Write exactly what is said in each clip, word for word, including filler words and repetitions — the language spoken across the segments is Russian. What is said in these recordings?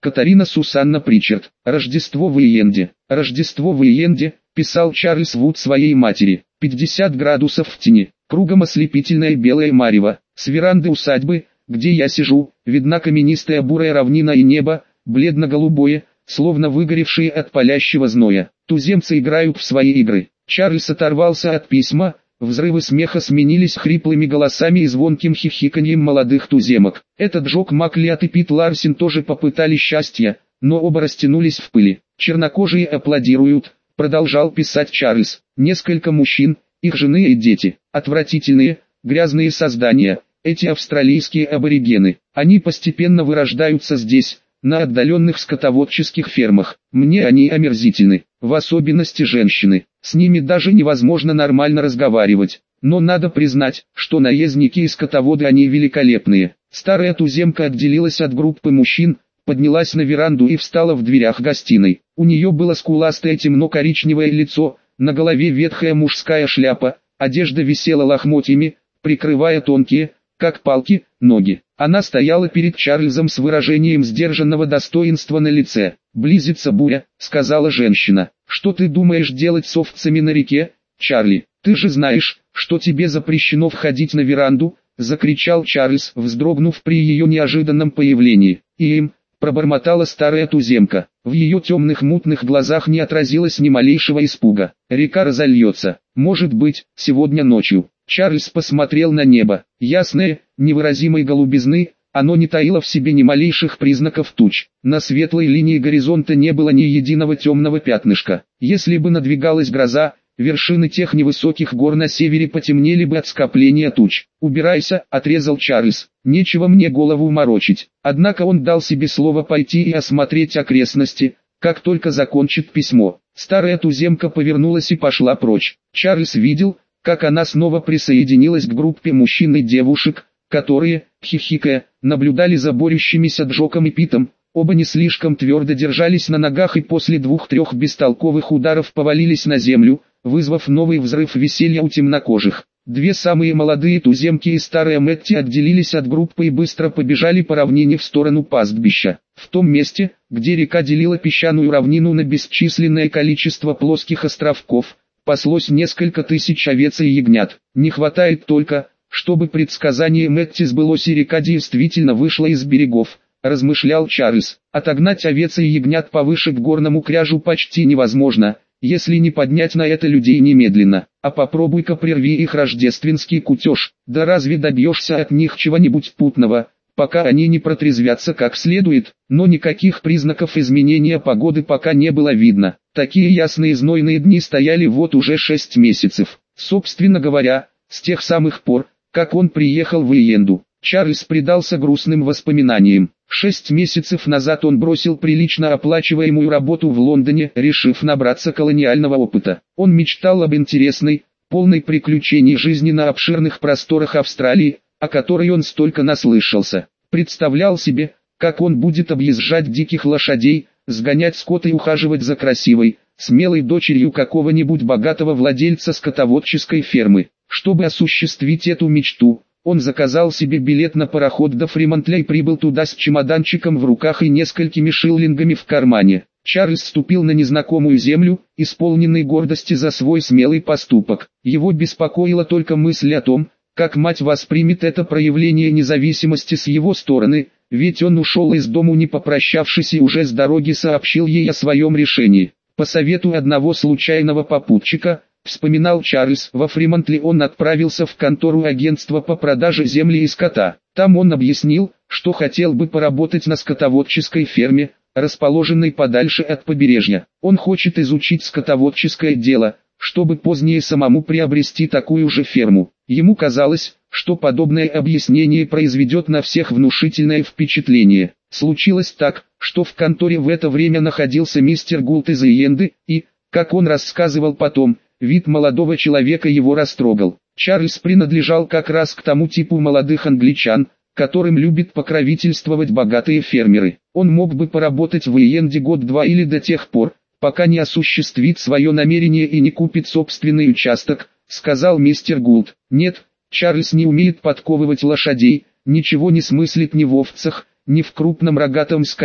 Катарина Сусанна Причард. Рождество в Иенде. Рождество в Иенде, писал Чарльз Вуд своей матери. пятьдесят градусов в тени, кругом ослепительное белое марево. С веранды усадьбы, где я сижу, видна каменистая бурая равнина и небо, бледно-голубое, словно выгоревшие от палящего зноя. Туземцы играют в свои игры. Чарльз оторвался от письма. Взрывы смеха сменились хриплыми голосами и звонким хихиканьем молодых туземок. Этот Джок Маклиат и Пит Ларсен тоже попытали счастья, но оба растянулись в пыли. Чернокожие аплодируют, продолжал писать Чарльз. Несколько мужчин, их жены и дети. Отвратительные, грязные создания, эти австралийские аборигены. Они постепенно вырождаются здесь, на отдаленных скотоводческих фермах. Мне они омерзительны, в особенности женщины. С ними даже невозможно нормально разговаривать. Но надо признать, что наездники и скотоводы они великолепные. Старая туземка отделилась от группы мужчин, поднялась на веранду и встала в дверях гостиной. У нее было скуластое темно-коричневое лицо, на голове ветхая мужская шляпа, одежда висела лохмотьями, прикрывая тонкие, как палки, ноги. Она стояла перед Чарльзом с выражением сдержанного достоинства на лице. «Близится буря», — сказала женщина. «Что ты думаешь делать с овцами на реке, Чарли? Ты же знаешь, что тебе запрещено входить на веранду», — закричал Чарльз, вздрогнув при ее неожиданном появлении. «Им», — пробормотала старая туземка. В ее темных мутных глазах не отразилось ни малейшего испуга. «Река разольется, может быть, сегодня ночью». Чарльз посмотрел на небо. Ясное, невыразимой голубизны, оно не таило в себе ни малейших признаков туч. На светлой линии горизонта не было ни единого темного пятнышка. Если бы надвигалась гроза, вершины тех невысоких гор на севере потемнели бы от скопления туч. «Убирайся», — отрезал Чарльз. «Нечего мне голову морочить». Однако он дал себе слово пойти и осмотреть окрестности, как только закончит письмо. Старая туземка повернулась и пошла прочь. Чарльз видел, как она снова присоединилась к группе мужчин и девушек, которые, хихикая, наблюдали за борющимися Джоком и Питом. Оба не слишком твердо держались на ногах и после двух-трех бестолковых ударов повалились на землю, вызвав новый взрыв веселья у темнокожих. Две самые молодые туземки и старая Мэтти отделились от группы и быстро побежали по равнине в сторону пастбища. В том месте, где река делила песчаную равнину на бесчисленное количество плоских островков, паслось несколько тысяч овец и ягнят. Не хватает только, чтобы предсказание Мэтти сбылось и река действительно вышла из берегов, размышлял Чарльз. Отогнать овец и ягнят повыше к горному кряжу почти невозможно, если не поднять на это людей немедленно. А попробуй-ка прерви их рождественский кутеж. Да разве добьешься от них чего-нибудь путного, пока они не протрезвятся как следует? Но никаких признаков изменения погоды пока не было видно. Такие ясные знойные дни стояли вот уже шесть месяцев. Собственно говоря, с тех самых пор, как он приехал в Иенду, Чарльз предался грустным воспоминаниям. Шесть месяцев назад он бросил прилично оплачиваемую работу в Лондоне, решив набраться колониального опыта. Он мечтал об интересной, полной приключений жизни на обширных просторах Австралии, о которой он столько наслышался. Представлял себе, как он будет объезжать диких лошадей, сгонять скот и ухаживать за красивой, смелой дочерью какого-нибудь богатого владельца скотоводческой фермы. Чтобы осуществить эту мечту, он заказал себе билет на пароход до Фримонтля и прибыл туда с чемоданчиком в руках и несколькими шиллингами в кармане. Чарльз ступил на незнакомую землю, исполненный гордости за свой смелый поступок. Его беспокоила только мысль о том, как мать воспримет это проявление независимости с его стороны, ведь он ушел из дому не попрощавшись и уже с дороги сообщил ей о своем решении. По совету одного случайного попутчика, вспоминал Чарльз, во Фримонтле он отправился в контору агентства по продаже земли и скота. Там он объяснил, что хотел бы поработать на скотоводческой ферме, расположенной подальше от побережья. Он хочет изучить скотоводческое дело, чтобы позднее самому приобрести такую же ферму. Ему казалось, что подобное объяснение произведет на всех внушительное впечатление. Случилось так, что в конторе в это время находился мистер Гулт из Иенды, и, как он рассказывал потом, вид молодого человека его растрогал. Чарльз принадлежал как раз к тому типу молодых англичан, которым любят покровительствовать богатые фермеры. Он мог бы поработать в Иенде год-два или до тех пор, пока не осуществит свое намерение и не купит собственный участок, сказал мистер Гулт. Нет, Чарльз не умеет подковывать лошадей, ничего не смыслит ни в овцах, ни в крупном рогатом скоте,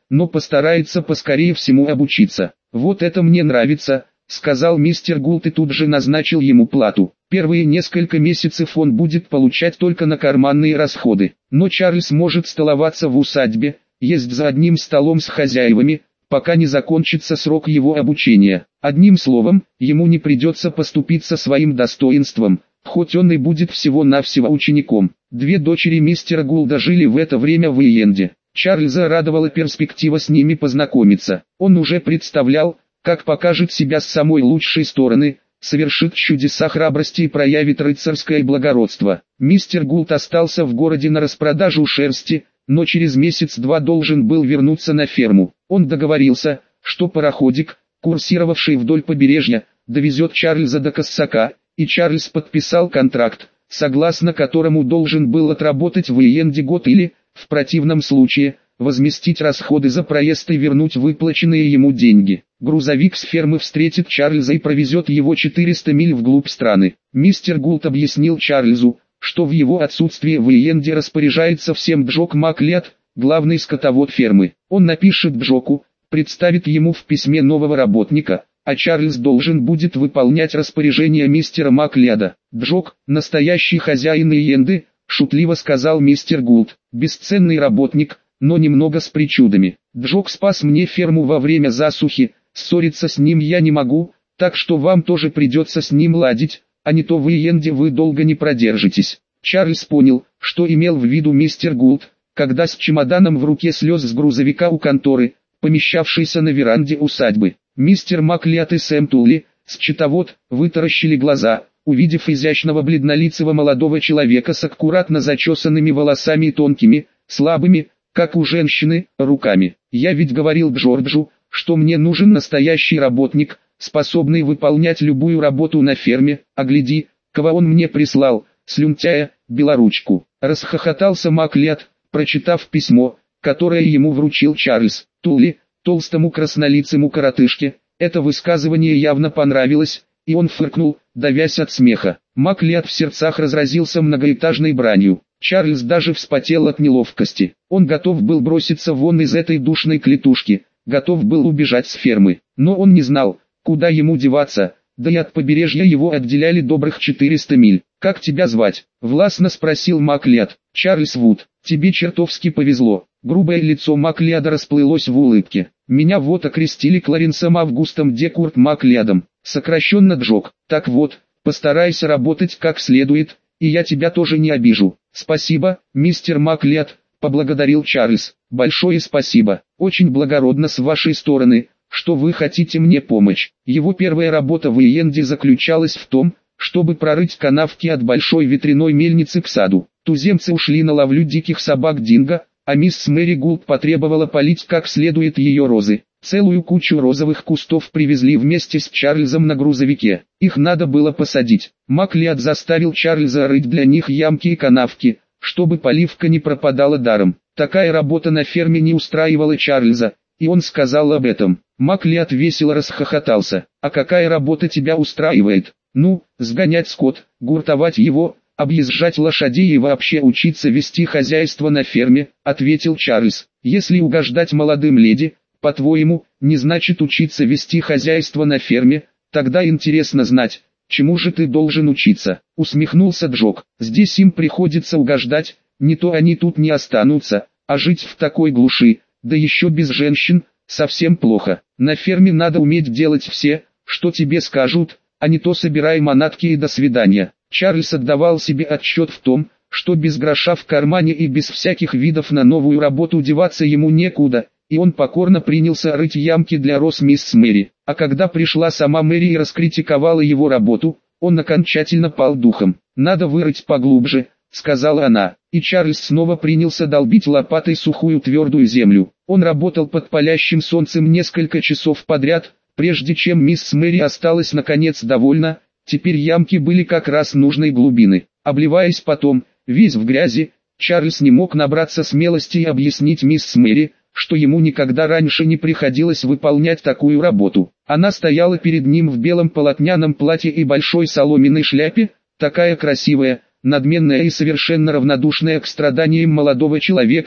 но постарается поскорее всему обучиться. «Вот это мне нравится», — сказал мистер Гулт и тут же назначил ему плату. Первые несколько месяцев он будет получать только на карманные расходы, но Чарльз может столоваться в усадьбе, есть за одним столом с хозяевами, пока не закончится срок его обучения. Одним словом, ему не придется поступиться своим достоинством, хоть он и будет всего-навсего учеником. Две дочери мистера Гулда жили в это время в Иенде. Чарльза радовала перспектива с ними познакомиться. Он уже представлял, как покажет себя с самой лучшей стороны, совершит чудеса храбрости и проявит рыцарское благородство. Мистер Гулд остался в городе на распродажу шерсти, но через месяц-два должен был вернуться на ферму. Он договорился, что пароходик, курсировавший вдоль побережья, довезет Чарльза до Кассака, и Чарльз подписал контракт, согласно которому должен был отработать в Иенде год или, в противном случае, возместить расходы за проезд и вернуть выплаченные ему деньги. Грузовик с фермы встретит Чарльза и провезет его четыреста миль вглубь страны. Мистер Гулт объяснил Чарльзу, что в его отсутствие в Иенде распоряжается всем Джок Маклиад, главный скотовод фермы. Он напишет Джоку, представит ему в письме нового работника, а Чарльз должен будет выполнять распоряжение мистера Маклиада. «Джок, настоящий хозяин Иенды», — шутливо сказал мистер Гулт, — «бесценный работник, но немного с причудами. Джок спас мне ферму во время засухи, ссориться с ним я не могу, так что вам тоже придется с ним ладить, а не то в Иенде вы долго не продержитесь». Чарльз понял, что имел в виду мистер Гулт, когда с чемоданом в руке слез с грузовика у конторы, помещавшейся на веранде усадьбы. Мистер Маклиад и Сэм Тули, счетовод, вытаращили глаза, увидев изящного бледнолицего молодого человека с аккуратно зачесанными волосами и тонкими, слабыми, как у женщины, руками. «Я ведь говорил Джорджу, что мне нужен настоящий работник, способный выполнять любую работу на ферме, а гляди, кого он мне прислал, слюнтяя, белоручку». Расхохотался Маклиад, прочитав письмо, которое ему вручил Чарльз. Тули, толстому краснолицему коротышке, это высказывание явно понравилось, и он фыркнул, давясь от смеха. Маклиад в сердцах разразился многоэтажной бранью. Чарльз даже вспотел от неловкости. Он готов был броситься вон из этой душной клетушки, готов был убежать с фермы, но он не знал, куда ему деваться, да и от побережья его отделяли добрых четыреста миль. «Как тебя звать?» — властно спросил Маклиад. «Чарльз Вуд, тебе чертовски повезло». Грубое лицо Маклиада расплылось в улыбке. «Меня вот окрестили Кларенсом Августом Декурт Маклиадом, сокращенно Джок. Так вот, постарайся работать как следует, и я тебя тоже не обижу». «Спасибо, мистер Маклиад», — поблагодарил Чарльз. «Большое спасибо, очень благородно с вашей стороны, что вы хотите мне помочь». Его первая работа в Иенде заключалась в том, чтобы прорыть канавки от большой ветряной мельницы к саду. Туземцы ушли на ловлю диких собак Динго, а мисс Мэри Гулд потребовала полить как следует ее розы. Целую кучу розовых кустов привезли вместе с Чарльзом на грузовике. Их надо было посадить. Маклиад заставил Чарльза рыть для них ямки и канавки, чтобы поливка не пропадала даром. Такая работа на ферме не устраивала Чарльза, и он сказал об этом. Маклиад весело расхохотался. «А какая работа тебя устраивает?» «Ну, сгонять скот, гуртовать его, объезжать лошадей и вообще учиться вести хозяйство на ферме», — ответил Чарльз. «Если угождать молодым леди, по-твоему, не значит учиться вести хозяйство на ферме, тогда интересно знать, чему же ты должен учиться?» — усмехнулся Джок. «Здесь им приходится угождать, не то они тут не останутся, а жить в такой глуши, да еще без женщин, совсем плохо. На ферме надо уметь делать все, что тебе скажут, а не то собирай манатки и до свидания». Чарльз отдавал себе отчет в том, что без гроша в кармане и без всяких видов на новую работу деваться ему некуда, и он покорно принялся рыть ямки для роз мисс Мэри. А когда пришла сама Мэри и раскритиковала его работу, он окончательно пал духом. «Надо вырыть поглубже», — сказала она, и Чарльз снова принялся долбить лопатой сухую твердую землю. Он работал под палящим солнцем несколько часов подряд, прежде чем мисс Мэри осталась наконец довольна. Теперь ямки были как раз нужной глубины. Обливаясь потом, весь в грязи, Чарльз не мог набраться смелости и объяснить мисс Мэри, что ему никогда раньше не приходилось выполнять такую работу. Она стояла перед ним в белом полотняном платье и большой соломенной шляпе, такая красивая, надменная и совершенно равнодушная к страданиям молодого человека,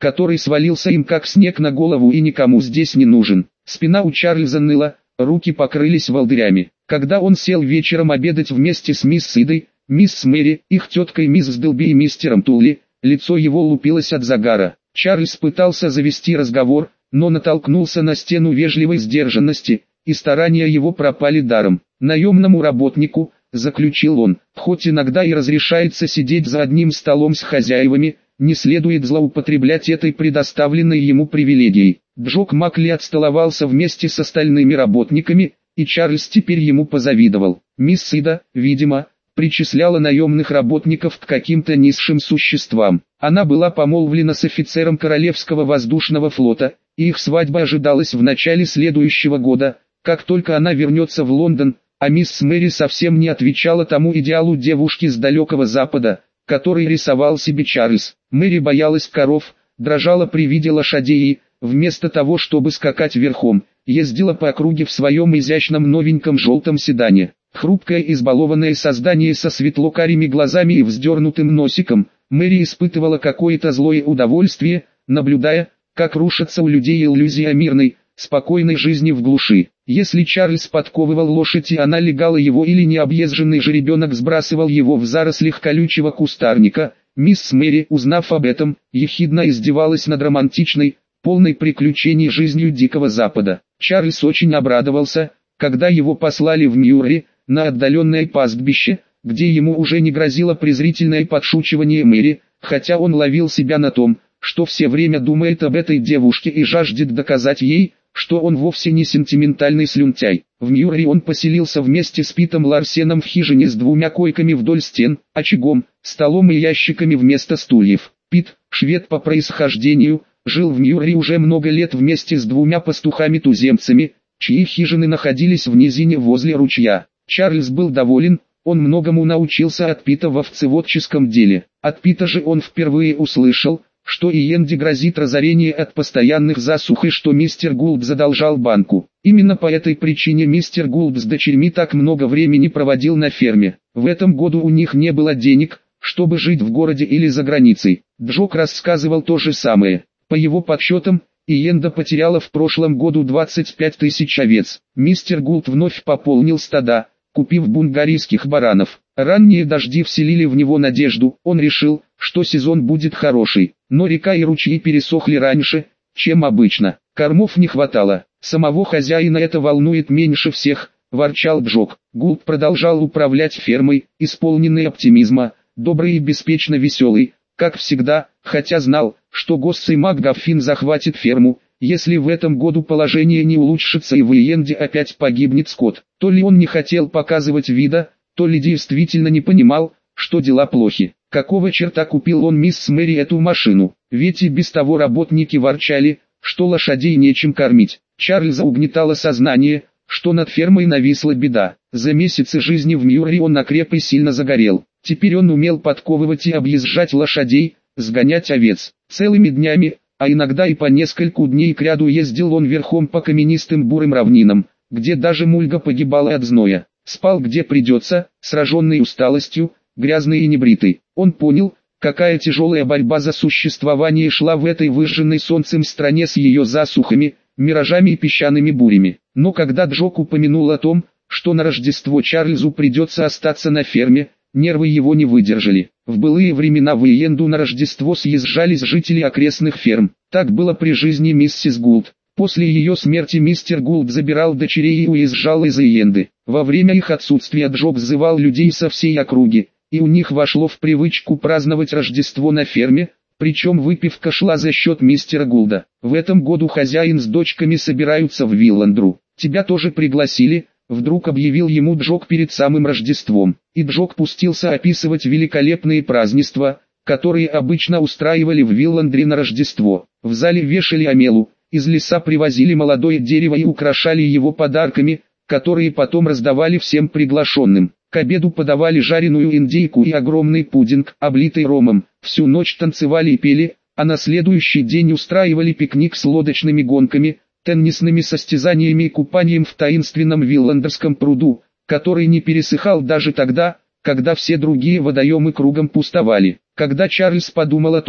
который свалился им как снег на голову и никому здесь не нужен. Спина у Чарльза ныла, руки покрылись волдырями. Когда он сел вечером обедать вместе с мисс Идой, мисс Мэри, их теткой мисс Сдэлби и мистером Тулли, лицо его лупилось от загара. Чарльз пытался завести разговор, но натолкнулся на стену вежливой сдержанности, и старания его пропали даром. Наемному работнику, заключил он, хоть иногда и разрешается сидеть за одним столом с хозяевами, не следует злоупотреблять этой предоставленной ему привилегией. Джок Макли отстоловался вместе с остальными работниками, и Чарльз теперь ему позавидовал. Мисс Ида, видимо, причисляла наемных работников к каким-то низшим существам. Она была помолвлена с офицером Королевского воздушного флота, и их свадьба ожидалась в начале следующего года, как только она вернется в Лондон, а мисс Мэри совсем не отвечала тому идеалу девушки с далекого запада, который рисовал себе Чарльз. Мэри боялась коров, дрожала при виде лошадей и, вместо того чтобы скакать верхом, ездила по округе в своем изящном новеньком желтом седане. Хрупкое избалованное создание со светло-карими глазами и вздернутым носиком, Мэри испытывала какое-то злое удовольствие, наблюдая, как рушатся у людей иллюзия мирной, спокойной жизни в глуши. Если Чарльз подковывал лошадь и она легала его, или необъезженный жеребенок сбрасывал его в зарослях колючего кустарника, мисс Мэри, узнав об этом, ехидно издевалась над романтичной, полной приключений жизнью Дикого Запада. Чарльз очень обрадовался, когда его послали в Ньюри, на отдаленное пастбище, где ему уже не грозило презрительное подшучивание Мэри, хотя он ловил себя на том, что все время думает об этой девушке и жаждет доказать ей, что он вовсе не сентиментальный слюнтяй. В Ньюри он поселился вместе с Питом Ларсеном в хижине с двумя койками вдоль стен, очагом, столом и ящиками вместо стульев. Пит, швед по происхождению, жил в Ньюри уже много лет вместе с двумя пастухами-туземцами, чьи хижины находились в низине возле ручья. Чарльз был доволен, он многому научился от Пита в овцеводческом деле. От Пита же он впервые услышал, что Иенде грозит разорение от постоянных засух и что мистер Гулд задолжал банку. Именно по этой причине мистер Гулд с дочерьми так много времени проводил на ферме. В этом году у них не было денег, чтобы жить в городе или за границей. Джок рассказывал то же самое. По его подсчетам, Иенда потеряла в прошлом году двадцать пять тысяч овец. Мистер Гулд вновь пополнил стада, купив бунгарийских баранов. Ранние дожди вселили в него надежду, он решил, что сезон будет хороший, но река и ручьи пересохли раньше, чем обычно. Кормов не хватало, самого хозяина это волнует меньше всех, ворчал Джок. Гулд продолжал управлять фермой, исполненный оптимизма, добрый и беспечно веселый, как всегда, хотя знал, что Госсей МакГаффин захватит ферму, если в этом году положение не улучшится и в Иенде опять погибнет скот. То ли он не хотел показывать вида, то ли действительно не понимал, что дела плохи. Какого черта купил он мисс Мэри эту машину? Ведь и без того работники ворчали, что лошадей нечем кормить. Чарльза угнетало сознание, что над фермой нависла беда. За месяцы жизни в Ньюри он окреп и сильно загорел. Теперь он умел подковывать и объезжать лошадей, сгонять овец. Целыми днями, а иногда и по нескольку дней кряду ездил он верхом по каменистым бурым равнинам, где даже мульга погибала от зноя. Спал где придется, сраженный усталостью, грязный и небритый. Он понял, какая тяжелая борьба за существование шла в этой выжженной солнцем стране с ее засухами, миражами и песчаными бурями. Но когда Джок упомянул о том, что на Рождество Чарльзу придется остаться на ферме, нервы его не выдержали. В былые времена в Иенду на Рождество съезжались жители окрестных ферм. Так было при жизни миссис Гулд. После ее смерти мистер Гулд забирал дочерей и уезжал из Иенды. Во время их отсутствия Джок сзывал людей со всей округи, и у них вошло в привычку праздновать Рождество на ферме, причем выпивка шла за счет мистера Гулда. В этом году хозяин с дочками собираются в Вилландру. Тебя тоже пригласили, вдруг объявил ему Джок перед самым Рождеством. И Джок пустился описывать великолепные празднества, которые обычно устраивали в Вилландре на Рождество. В зале вешали омелу, из леса привозили молодое дерево и украшали его подарками, которые потом раздавали всем приглашенным. К обеду подавали жареную индейку и огромный пудинг, облитый ромом. Всю ночь танцевали и пели, а на следующий день устраивали пикник с лодочными гонками, теннисными состязаниями и купанием в таинственном Вилландерском пруду, который не пересыхал даже тогда, когда все другие водоемы кругом пустовали. Когда Чарльз подумал о том,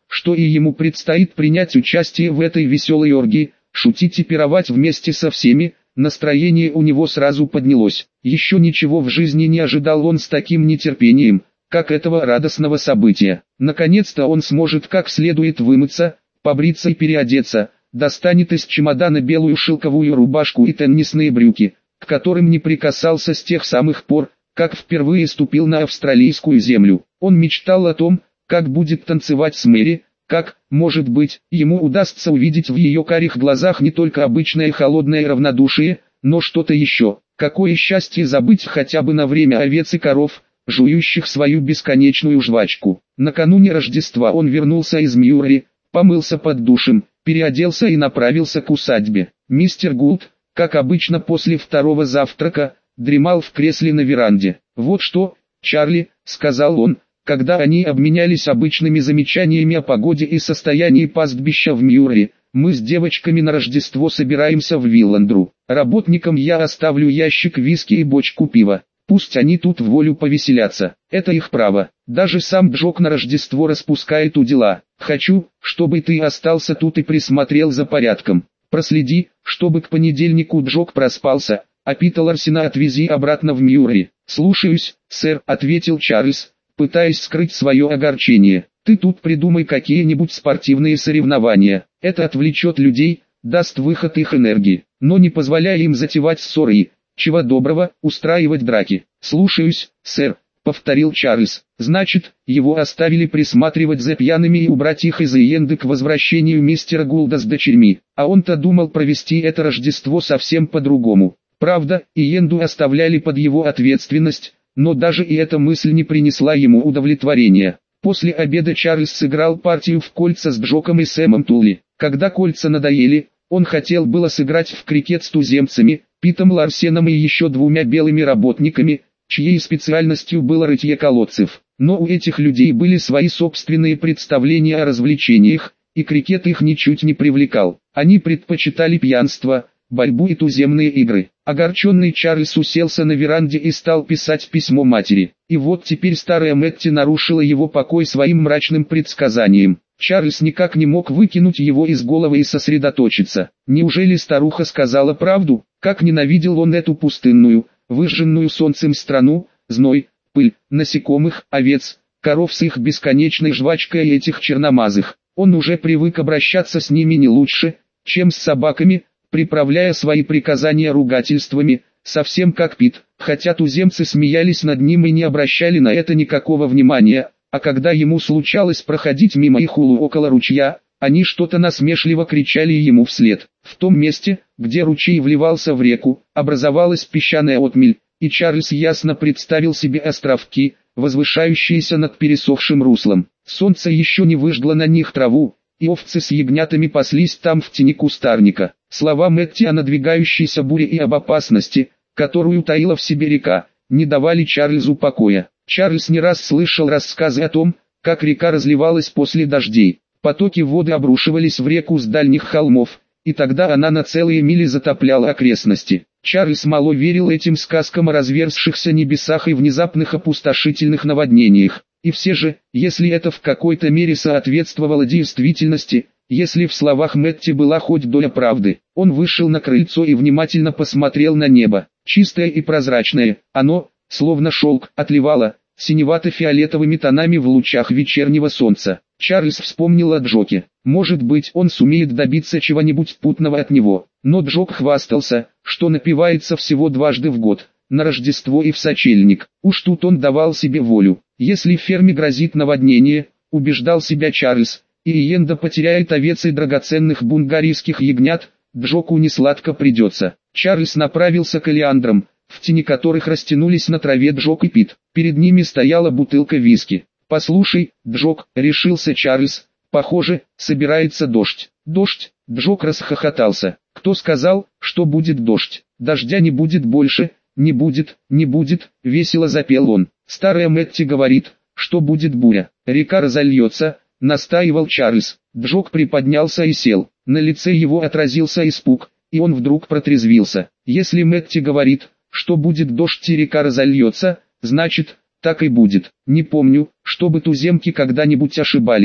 что и ему предстоит принять участие в этой веселой оргии, шутить и пировать вместе со всеми. Настроение у него сразу поднялось. Еще ничего в жизни не ожидал он с таким нетерпением, как этого радостного события. Наконец-то он сможет как следует вымыться, побриться и переодеться, достанет из чемодана белую шелковую рубашку и теннисные брюки, к которым не прикасался с тех самых пор, как впервые ступил на австралийскую землю. Он мечтал о том, как будет танцевать с Мэри, как, может быть, ему удастся увидеть в ее карих глазах не только обычное холодное равнодушие, но что-то еще. Какое счастье забыть хотя бы на время овец и коров, жующих свою бесконечную жвачку. Накануне Рождества он вернулся из Мьюрри, помылся под душем, переоделся и направился к усадьбе. Мистер Гулд, как обычно после второго завтрака, дремал в кресле на веранде. «Вот что, Чарли», — сказал он, когда они обменялись обычными замечаниями о погоде и состоянии пастбища в Мьюрри, «мы с девочками на Рождество собираемся в Вилландру. Работникам я оставлю ящик виски и бочку пива. Пусть они тут в волю повеселятся. Это их право. Даже сам Джок на Рождество распускает удила. Хочу, чтобы ты остался тут и присмотрел за порядком. Проследи, чтобы к понедельнику Джок проспался, а Пита Ларсена отвези обратно в Мьюрри». «Слушаюсь, сэр», — ответил Чарльз, пытаясь скрыть свое огорчение. «Ты тут придумай какие-нибудь спортивные соревнования. Это отвлечет людей, даст выход их энергии, но не позволяй им затевать ссоры и, чего доброго, устраивать драки». «Слушаюсь, сэр», — повторил Чарльз. «Значит, его оставили присматривать за пьяными и убрать их из Иенды к возвращению мистера Гулда с дочерьми, а он-то думал провести это Рождество совсем по-другому. Правда, Иенду оставляли под его ответственность, но даже и эта мысль не принесла ему удовлетворения. После обеда Чарльз сыграл партию в кольца с Джоком и Сэмом Тули. Когда кольца надоели, он хотел было сыграть в крикет с туземцами, Питом Ларсеном и еще двумя белыми работниками, чьей специальностью было рытье колодцев. Но у этих людей были свои собственные представления о развлечениях, и крикет их ничуть не привлекал. Они предпочитали пьянство, борьбу и туземные игры. Огорченный Чарльз уселся на веранде и стал писать письмо матери. И вот теперь старая Мэтти нарушила его покой своим мрачным предсказанием. Чарльз никак не мог выкинуть его из головы и сосредоточиться. Неужели старуха сказала правду? Как ненавидел он эту пустынную, выжженную солнцем страну, зной, пыль, насекомых, овец, коров с их бесконечной жвачкой и этих черномазых. Он уже привык обращаться с ними не лучше, чем с собаками, приправляя свои приказания ругательствами, совсем как Пит, хотя туземцы смеялись над ним и не обращали на это никакого внимания, а когда ему случалось проходить мимо их улу около ручья, они что-то насмешливо кричали ему вслед. В том месте, где ручей вливался в реку, образовалась песчаная отмель, и Чарльз ясно представил себе островки, возвышающиеся над пересохшим руслом. Солнце еще не выжгло на них траву, и овцы с ягнятами паслись там в тени кустарника. Слова Мэтти о надвигающейся буре и об опасности, которую таила в себе река, не давали Чарльзу покоя. Чарльз не раз слышал рассказы о том, как река разливалась после дождей. Потоки воды обрушивались в реку с дальних холмов, и тогда она на целые мили затопляла окрестности. Чарльз мало верил этим сказкам о разверзшихся небесах и внезапных опустошительных наводнениях. И все же, если это в какой-то мере соответствовало действительности, если в словах Мэтти была хоть доля правды, он вышел на крыльцо и внимательно посмотрел на небо. Чистое и прозрачное, оно, словно шелк, отливало синевато-фиолетовыми тонами в лучах вечернего солнца. Чарльз вспомнил о Джоке. Может быть, он сумеет добиться чего-нибудь путного от него. Но Джок хвастался, что напивается всего дважды в год, на Рождество и в сочельник. Уж тут он давал себе волю. Если ферме грозит наводнение, убеждал себя Чарльз, и Иенда потеряет овец и драгоценных бунгарийских ягнят, Джоку несладко придется. Чарльз направился к олеандрам, в тени которых растянулись на траве Джок и Пит. Перед ними стояла бутылка виски. «Послушай, Джок», — решился Чарльз, — «похоже, собирается дождь». «Дождь?» — Джок расхохотался. «Кто сказал, что будет дождь? Дождя не будет больше, не будет, не будет», — весело запел он. «Старая Мэтти говорит, что будет буря. Река разольется», — настаивал Чарльз. Джок приподнялся и сел. На лице его отразился испуг, и он вдруг протрезвился. «Если Мэтти говорит, что будет дождь и река разольется, значит, так и будет. Не помню, чтобы туземки когда-нибудь ошибались.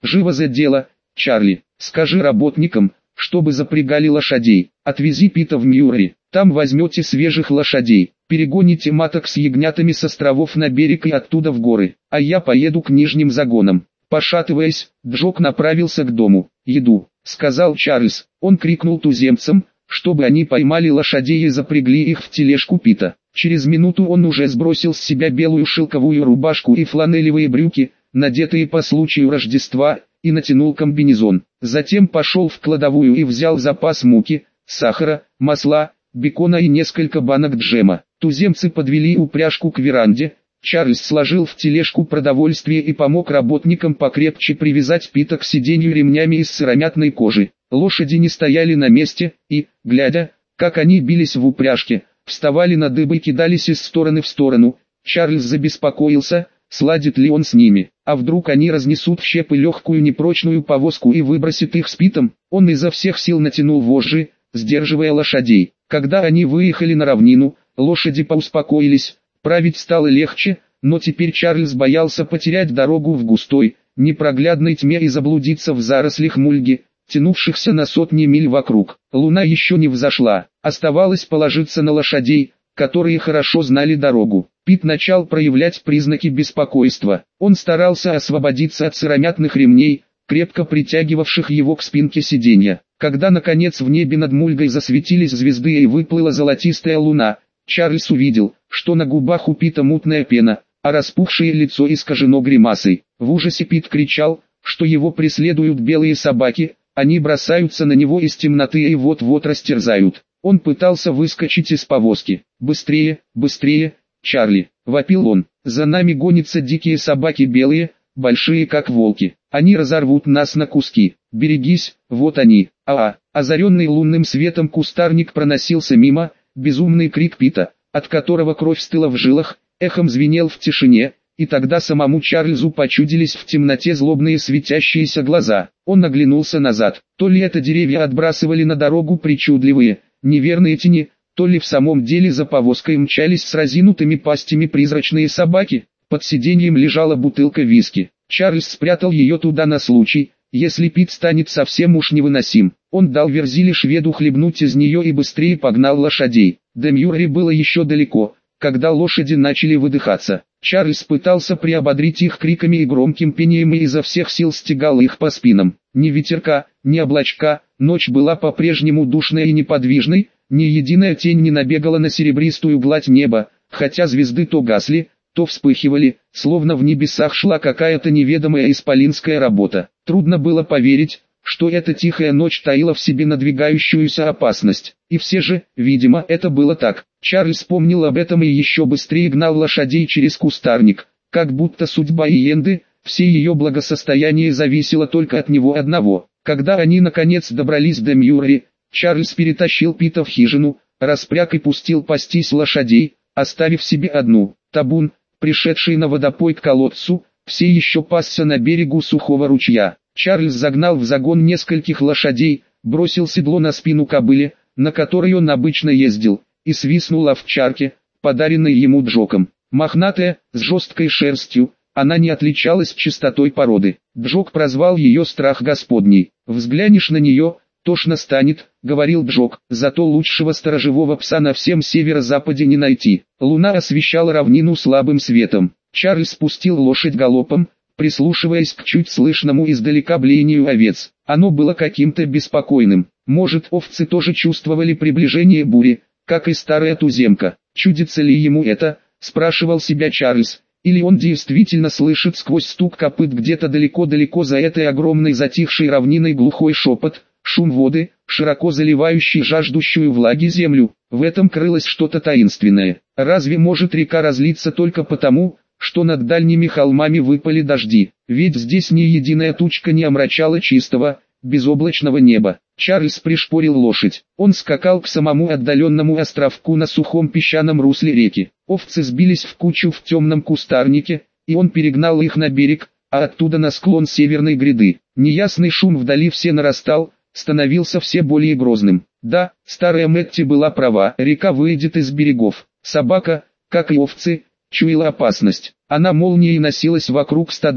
живо за дело, Чарли, скажи работникам, чтобы запрягали лошадей, отвези Пита в Мьюри, там возьмете свежих лошадей, перегоните маток с ягнятами с островов на берег и оттуда в горы, а я поеду к нижним загонам». Пошатываясь, Джок направился к дому. «Еду», — сказал Чарльз. Он крикнул туземцам, чтобы они поймали лошадей и запрягли их в тележку Пита. Через минуту он уже сбросил с себя белую шелковую рубашку и фланелевые брюки, надетые по случаю Рождества, и натянул комбинезон. Затем пошел в кладовую и взял запас муки, сахара, масла, бекона и несколько банок джема. Туземцы подвели упряжку к веранде. Чарльз сложил в тележку продовольствие и помог работникам покрепче привязать Пита к сиденью ремнями из сыромятной кожи. Лошади не стояли на месте и, глядя, как они бились в упряжке, вставали на дыбы и кидались из стороны в сторону. Чарльз забеспокоился, сладит ли он с ними, а вдруг они разнесут в щепы легкую непрочную повозку и выбросят их с Питом. Он изо всех сил натянул вожжи, сдерживая лошадей. Когда они выехали на равнину, лошади поуспокоились, править стало легче, но теперь Чарльз боялся потерять дорогу в густой, непроглядной тьме и заблудиться в зарослях мульги, тянувшихся на сотни миль вокруг. Луна еще не взошла, оставалось положиться на лошадей, которые хорошо знали дорогу. Пит начал проявлять признаки беспокойства. Он старался освободиться от сыромятных ремней, крепко притягивавших его к спинке сиденья. Когда наконец в небе над мульгой засветились звезды и выплыла золотистая луна, Чарльз увидел, что на губах у Пита мутная пена, а распухшее лицо искажено гримасой. В ужасе Пит кричал, что его преследуют белые собаки, они бросаются на него из темноты и вот-вот растерзают. Он пытался выскочить из повозки. «Быстрее, быстрее, Чарли!» — вопил он. «За нами гонятся дикие собаки белые, большие как волки. Они разорвут нас на куски. Берегись, вот они!» А-а! Озаренный лунным светом кустарник проносился мимо. Безумный крик Пита, от которого кровь стыла в жилах, эхом звенел в тишине, и тогда самому Чарльзу почудились в темноте злобные светящиеся глаза. Он оглянулся назад. То ли это деревья отбрасывали на дорогу причудливые, неверные тени, то ли в самом деле за повозкой мчались с разинутыми пастями призрачные собаки. Под сиденьем лежала бутылка виски. Чарльз спрятал ее туда на случай, если Пит станет совсем уж невыносим. Он дал Верзиле шведу хлебнуть из нее и быстрее погнал лошадей. До Мьюри было еще далеко, когда лошади начали выдыхаться. Чарльз пытался приободрить их криками и громким пением и изо всех сил стегал их по спинам. Ни ветерка, ни облачка, ночь была по-прежнему душной и неподвижной, ни единая тень не набегала на серебристую гладь неба, хотя звезды то гасли, то вспыхивали, словно в небесах шла какая-то неведомая исполинская работа. Трудно было поверить, что эта тихая ночь таила в себе надвигающуюся опасность. И все же, видимо, это было так. Чарльз вспомнил об этом и еще быстрее гнал лошадей через кустарник, как будто судьба Иенды, все ее благосостояние зависело только от него одного. Когда они наконец добрались до Мьюри, Чарльз перетащил Пита в хижину, распряг и пустил пастись лошадей, оставив себе одну. Табун, пришедший на водопой к колодцу, все еще пасся на берегу сухого ручья. Чарльз загнал в загон нескольких лошадей, бросил седло на спину кобыле, на которой он обычно ездил, и свистнул овчарке, подаренной ему Джоком. Мохнатая, с жесткой шерстью, она не отличалась чистотой породы. Джок прозвал ее «Страх Господний». «Взглянешь на нее, тошно станет», — говорил Джок, «зато лучшего сторожевого пса на всем северо-западе не найти». Луна освещала равнину слабым светом. Чарльз спустил лошадь галопом, прислушиваясь к чуть слышному издалека блеянию овец. Оно было каким-то беспокойным. Может, овцы тоже чувствовали приближение бури, как и старая туземка. Чудится ли ему это, спрашивал себя Чарльз, или он действительно слышит сквозь стук копыт где-то далеко-далеко за этой огромной затихшей равниной глухой шепот, шум воды, широко заливающий жаждущую влаги землю. В этом крылось что-то таинственное. Разве может река разлиться только потому, что над дальними холмами выпали дожди? Ведь здесь ни единая тучка не омрачала чистого, безоблачного неба. Чарльз пришпорил лошадь. Он скакал к самому отдаленному островку на сухом песчаном русле реки. Овцы сбились в кучу в темном кустарнике, и он перегнал их на берег, а оттуда на склон северной гряды. Неясный шум вдали все нарастал, становился все более грозным. Да, старая Мэтти была права, река выйдет из берегов. Собака, как и овцы, чуяла опасность. Она молнией носилась вокруг стада,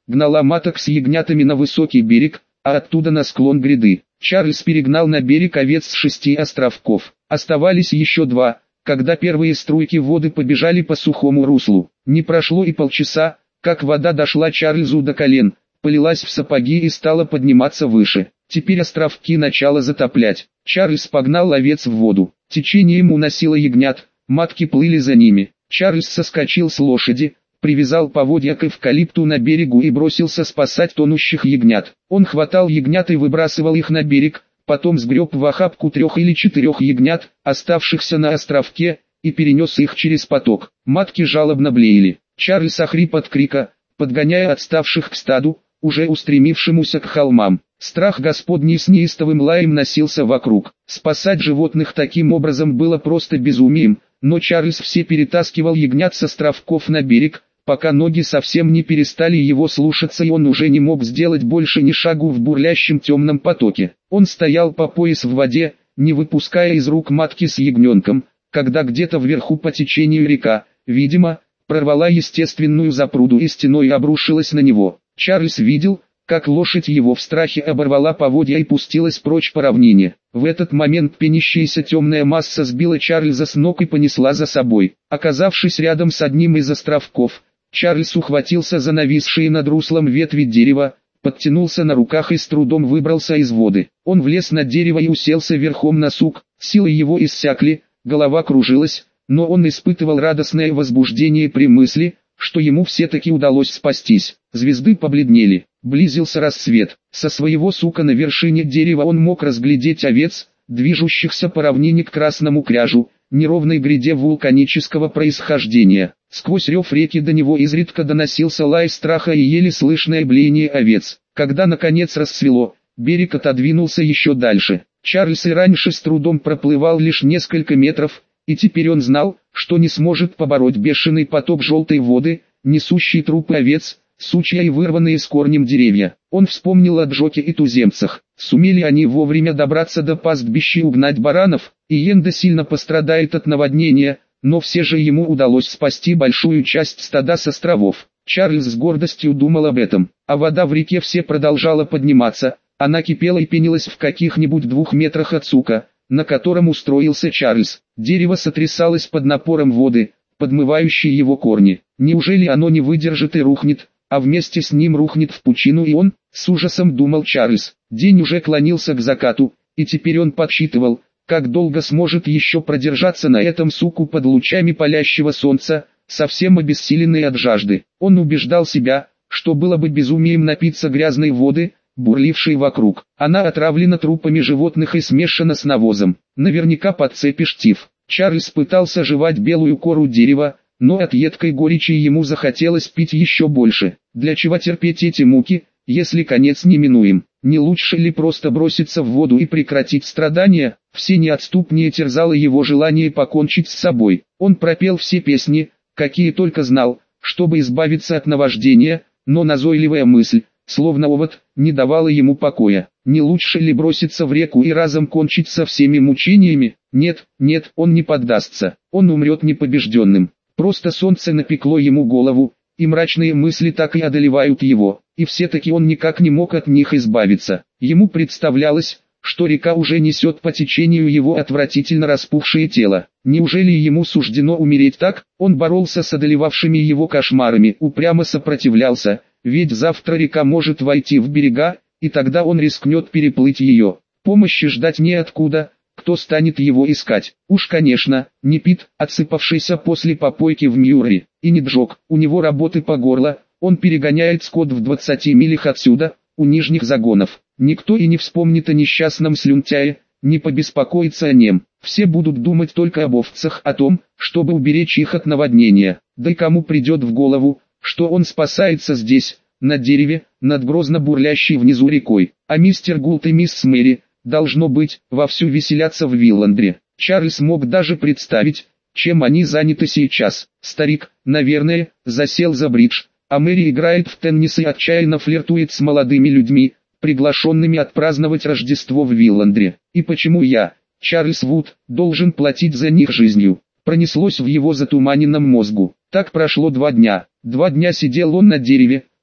гнала маток с ягнятами на высокий берег, а оттуда на склон гряды. Чарльз перегнал на берег овец с шести островков. Оставались еще два, когда первые струйки воды побежали по сухому руслу. Не прошло и полчаса, как вода дошла Чарльзу до колен, полилась в сапоги и стала подниматься выше. Теперь островки начало затоплять. Чарльз погнал овец в воду. Течением уносило ягнят, матки плыли за ними. Чарльз соскочил с лошади, привязал поводья к эвкалипту на берегу и бросился спасать тонущих ягнят. Он хватал ягнят и выбрасывал их на берег, потом сгреб в охапку трех или четырех ягнят, оставшихся на островке, и перенес их через поток. Матки жалобно блеяли. Чарльз охрип от крика, подгоняя отставших к стаду, уже устремившемуся к холмам. Страх Господний с неистовым лаем носился вокруг. Спасать животных таким образом было просто безумием, но Чарльз все перетаскивал ягнят с островков на берег, пока ноги совсем не перестали его слушаться и он уже не мог сделать больше ни шагу в бурлящем темном потоке. Он стоял по пояс в воде, не выпуская из рук матки с ягненком, когда где-то вверху по течению река, видимо, прорвала естественную запруду и стеной обрушилась на него. Чарльз видел, как лошадь его в страхе оборвала поводья и пустилась прочь по равнине. В этот момент пенящаяся темная масса сбила Чарльза с ног и понесла за собой. Оказавшись рядом с одним из островков, Чарльз ухватился за нависшие над руслом ветви дерева, подтянулся на руках и с трудом выбрался из воды. Он влез на дерево и уселся верхом на сук, силы его иссякли, голова кружилась, но он испытывал радостное возбуждение при мысли, что ему все-таки удалось спастись. Звезды побледнели, близился рассвет. Со своего сука на вершине дерева он мог разглядеть овец, движущихся по равнине к Красному кряжу, неровной гряде вулканического происхождения. Сквозь рев реки до него изредка доносился лай страха и еле слышное блеяние овец. Когда наконец рассвело, берег отодвинулся еще дальше. Чарльз и раньше с трудом проплывал лишь несколько метров, и теперь он знал, что не сможет побороть бешеный поток желтой воды, несущий трупы овец, сучья и вырванные с корнем деревья. Он вспомнил о Джоке и туземцах. Сумели они вовремя добраться до пастбища и угнать баранов, и Йенда сильно пострадает от наводнения, но все же ему удалось спасти большую часть стада с островов. Чарльз с гордостью думал об этом, а вода в реке все продолжала подниматься, она кипела и пенилась в каких-нибудь двух метрах от сука, на котором устроился Чарльз. Дерево сотрясалось под напором воды, подмывающей его корни. Неужели оно не выдержит и рухнет, а вместе с ним рухнет в пучину и он, с ужасом думал Чарльз. День уже клонился к закату, и теперь он подсчитывал, как долго сможет еще продержаться на этом суку под лучами палящего солнца, совсем обессиленный от жажды. Он убеждал себя, что было бы безумием напиться грязной воды, бурлившей вокруг. Она отравлена трупами животных и смешана с навозом. Наверняка подцепишь тиф. Чарльз пытался жевать белую кору дерева, но от едкой горечи ему захотелось пить еще больше. Для чего терпеть эти муки, если конец неминуем? Не лучше ли просто броситься в воду и прекратить страдания? Все неотступнее терзало его желание покончить с собой. Он пропел все песни, какие только знал, чтобы избавиться от наваждения, но назойливая мысль, словно овод, не давала ему покоя. Не лучше ли броситься в реку и разом кончить со всеми мучениями? Нет, нет, он не поддастся. Он умрет непобежденным. Просто солнце напекло ему голову, и мрачные мысли так и одолевают его, и все-таки он никак не мог от них избавиться. Ему представлялось, что река уже несет по течению его отвратительно распухшее тело. Неужели ему суждено умереть так? Он боролся с одолевавшими его кошмарами, упрямо сопротивлялся, ведь завтра река может войти в берега, и тогда он рискнет переплыть ее. Помощи ждать неоткуда. Кто станет его искать? Уж конечно, не Пит, отсыпавшийся после попойки в Мьюрри, и не Джок, у него работы по горло, он перегоняет скот в двадцати милях отсюда, у нижних загонов. Никто и не вспомнит о несчастном слюнтяе, не побеспокоится о нем. Все будут думать только об овцах, о том, чтобы уберечь их от наводнения. Да и кому придет в голову, что он спасается здесь, на дереве, над грозно бурлящей внизу рекой, а мистер Гулт и мисс Мэри, должно быть, вовсю веселятся в Вилландре. Чарльз мог даже представить, чем они заняты сейчас. Старик, наверное, засел за бридж, а Мэри играет в теннис и отчаянно флиртует с молодыми людьми, приглашенными отпраздновать Рождество в Вилландре. И почему я, Чарльз Вуд, должен платить за них жизнью? Пронеслось в его затуманенном мозгу. Так прошло два дня. Два дня сидел он на дереве,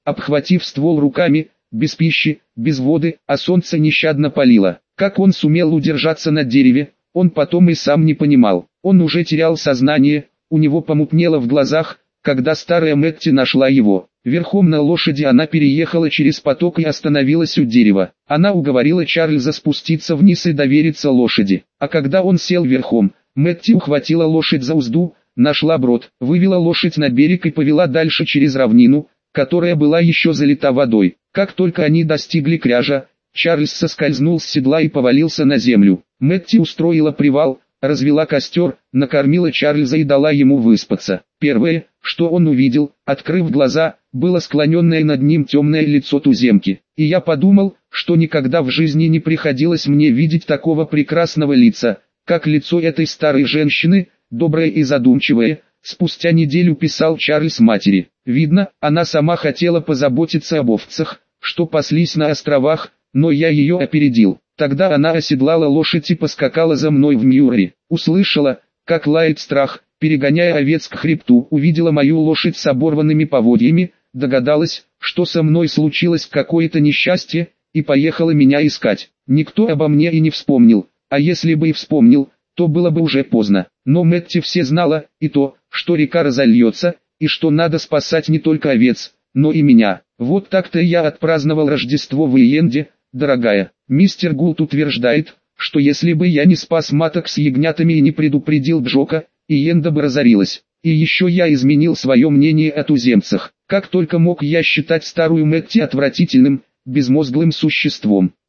обхватив ствол руками, без пищи, без воды, а солнце нещадно палило. Как он сумел удержаться на дереве, он потом и сам не понимал. Он уже терял сознание, у него помутнело в глазах, когда старая Мэтти нашла его. Верхом на лошади она переехала через поток и остановилась у дерева. Она уговорила Чарльза спуститься вниз и довериться лошади. А когда он сел верхом, Мэтти ухватила лошадь за узду, нашла брод, вывела лошадь на берег и повела дальше через равнину, которая была еще залита водой. Как только они достигли кряжа, Чарльз соскользнул с седла и повалился на землю. Мэтти устроила привал, развела костер, накормила Чарльза и дала ему выспаться. Первое, что он увидел, открыв глаза, было склоненное над ним темное лицо туземки. И я подумал, что никогда в жизни не приходилось мне видеть такого прекрасного лица, как лицо этой старой женщины, доброе и задумчивое. Спустя неделю писал Чарльз матери. Видно, она сама хотела позаботиться об овцах, что паслись на островах, но я ее опередил. Тогда она оседлала лошадь и поскакала за мной в Мьюри. Услышала, как лает страх, перегоняя овец к хребту. Увидела мою лошадь с оборванными поводьями, догадалась, что со мной случилось какое-то несчастье, и поехала меня искать. Никто обо мне и не вспомнил, а если бы и вспомнил, то было бы уже поздно. Но Мэтти все знала, и то, что река разольется, и что надо спасать не только овец, но и меня. Вот так-то я отпраздновал Рождество в Иенде, дорогая. Мистер Гулт утверждает, что если бы я не спас маток с ягнятами и не предупредил Джока, Иенда бы разорилась. И еще я изменил свое мнение о туземцах. Как только мог я считать старую Мэтти отвратительным, безмозглым существом.